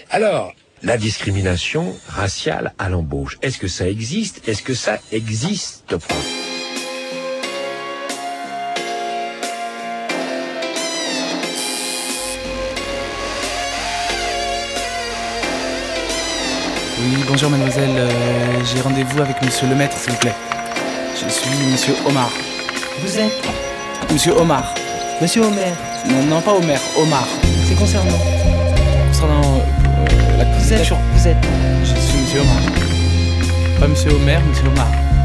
Alors, la discrimination raciale à l'embauche, est-ce que ça existe? Est-ce que ça existe pas? Oui, bonjour mademoiselle, j'ai rendez-vous avec monsieur le maître s'il vous plaît. Je suis monsieur Omar. Vous êtes Monsieur Omar. Monsieur Omer. Non, pas Omer, Omar. C'est concernant. Concernant la candidature. Vous êtes. Je suis monsieur Omar. Pas monsieur Omer, monsieur Omar.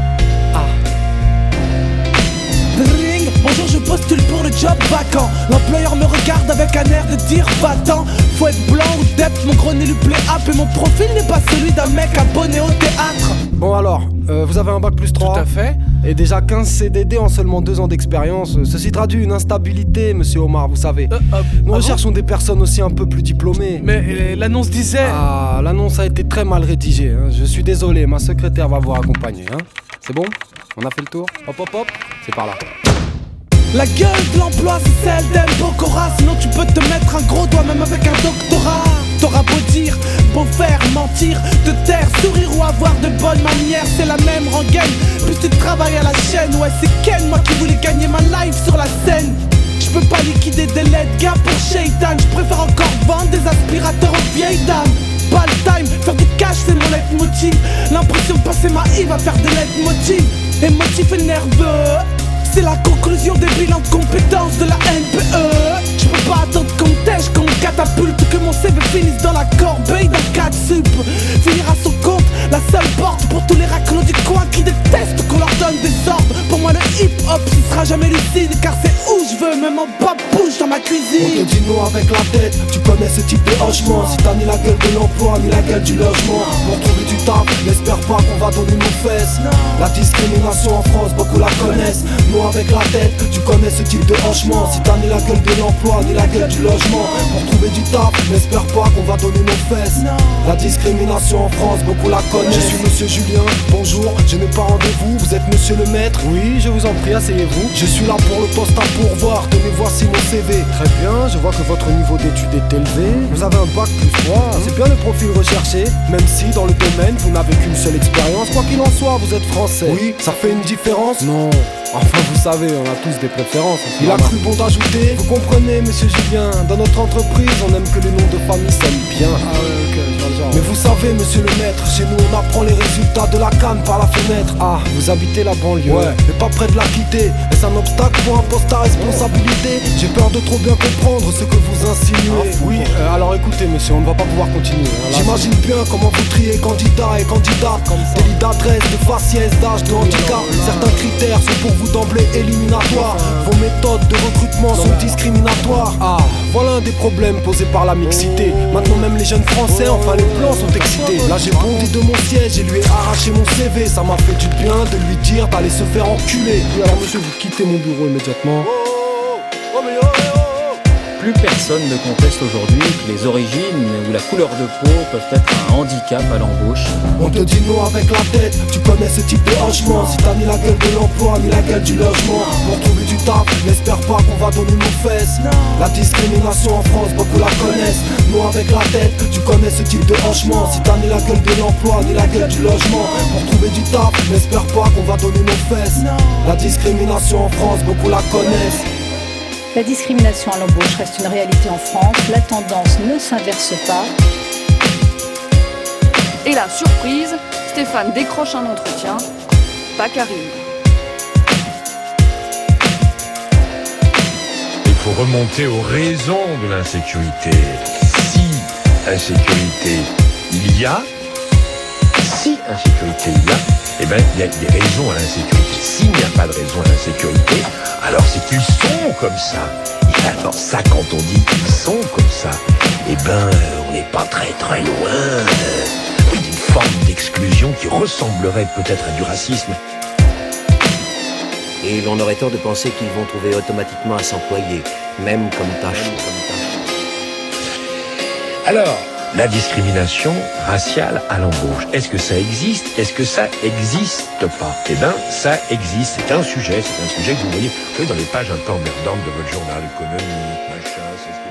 Ring, bonjour, je postule pour le job vacant. L'employeur me regarde avec un air de dire va-t'en. Faut être blanc ou depth, mon gros nez lui plaît up. Et mon profil n'est pas celui d'un mec abonné au théâtre. Bon alors, vous avez un bac plus 3. Tout à fait. Et déjà 15 CDD en seulement 2 ans d'expérience. Ceci traduit une instabilité, monsieur Omar, vous savez. Nous recherchons des personnes aussi un peu plus diplômées. Mais l'annonce disait... Ah, l'annonce a été très mal rédigée, hein. Je suis désolé, ma secrétaire va vous accompagner, hein. C'est bon? On a fait le tour? Hop hop hop, c'est par là. La gueule de l'emploi, c'est celle d'El Bocora. Sinon tu peux te mettre un gros doigt même avec un doctorat. T'auras beau dire, beau faire, mentir, te taire, sourire ou avoir de bonnes manières, c'est la même rengaine. Plus tu travailles à la chaîne, ouais c'est Ken, moi qui voulais gagner ma life sur la scène. Je peux pas liquider des lettres, gars pour Shaitan. Je préfère encore vendre des aspirateurs aux vieilles dames. Pas le time, faire du cash c'est mon leitmotiv. L'impression de passer ma vie va faire des leitmotivs. Émotif et nerveux, c'est la conclusion des bilans de compétences de la NPE. Je peux pas attendre qu'on me tèche, qu'on me catapulte, que mon CV finisse dans la corbeille d'un 4 sup. Finir à son compte, la seule porte pour tous les raclos du coin qui détestent qu'on leur donne des ordres. Pour moi le hip-hop ce sera jamais lucide, car c'est où je veux, même en bas bouge dans ma cuisine. On te dit non avec la tête, tu connais ce type de hochement. Si t'as ni la gueule de l'emploi, ni la gueule du logement. Pour trouver du taf, n'espère pas qu'on va donner nos fesses. La discrimination en France, beaucoup la connaissent. Non avec la tête, tu connais ce type de hochement. Si t'as ni la gueule de l'emploi, ni la gueule du logement. Pour trouver du taf, n'espère pas qu'on va donner nos fesses. La discrimination en France, beaucoup la connaissent. Je suis monsieur Julien, bonjour, je n'ai pas rendez-vous. Vous êtes monsieur le maître? Oui, je vous en prie, asseyez-vous. Je suis là pour le poste à pourvoir, tenez voici mon CV. Très bien, je vois que votre niveau d'études est élevé. Vous avez un bac plus 3, c'est bien le profil recherché. Même si dans le domaine, vous n'avez qu'une seule expérience. Quoi qu'il en soit, vous êtes français. Oui, ça fait une différence? Non. Enfin, vous savez, on a tous des préférences. Il a cru bon d'ajouter. Vous comprenez, monsieur Julien, dans notre entreprise, on aime que les noms de famille sonnent bien. Ah ouais, ok, je vois le genre. Mais vous savez, monsieur le maître, chez nous, on apprend les résultats de la canne par la fenêtre. Ah, vous habitez la banlieue, ouais, mais pas près de la quitter. Est-ce un obstacle pour un poste à responsabilité? J'ai peur de trop bien comprendre ce que vous insinuez. Oui, alors écoutez, monsieur, on ne va pas pouvoir continuer. J'imagine bien comment vous triez candidats et candidates. Délit d'adresse, de faciès, d'âge, de handicap. Certains critères sont pour vous d'emblée éliminatoires. Vos méthodes de recrutement sont discriminatoires. Ah, voilà un des problèmes posés par la mixité. Maintenant même les jeunes français, enfin les blancs sont excités. Là j'ai bondi de mon siège et lui ai arraché mon CV. Ça m'a fait du bien de lui dire d'aller se faire enculer. Oui, alors monsieur, vous quittez mon bureau immédiatement. Plus personne ne conteste aujourd'hui que les origines ou la couleur de peau peuvent être un handicap à l'embauche. On te dit non avec la tête, tu connais ce type de hochement. Si t'as ni la gueule de l'emploi, ni la gueule du logement. Pour trouver du taf, n'espère pas qu'on va donner nos fesses. La discrimination en France, beaucoup la connaissent. Non avec la tête, tu connais ce type de hochement. Si t'as ni la gueule de l'emploi, ni la gueule du logement. Pour trouver du taf, n'espère pas qu'on va donner nos fesses. La discrimination en France, beaucoup la connaissent. La discrimination à l'embauche reste une réalité en France, la tendance ne s'inverse pas. Et là, surprise, Stéphane décroche un entretien, pas Karim. Il faut remonter aux raisons de l'insécurité. Si insécurité il y a, eh ben il y a des raisons à l'insécurité. S'il n'y a pas de raison à l'insécurité, alors c'est qu'ils sont comme ça. Et alors ça, quand on dit qu'ils sont comme ça, eh ben on n'est pas très très loin d'une forme d'exclusion qui ressemblerait peut-être à du racisme. Et l'on aurait tort de penser qu'ils vont trouver automatiquement à s'employer, même comme tâche. Alors, la discrimination raciale à l'embauche, est-ce que ça existe? Est-ce que ça existe pas? Eh ben, ça existe. C'est un sujet que vous voyez dans les pages un peu emmerdantes de votre journal économique, machin, c'est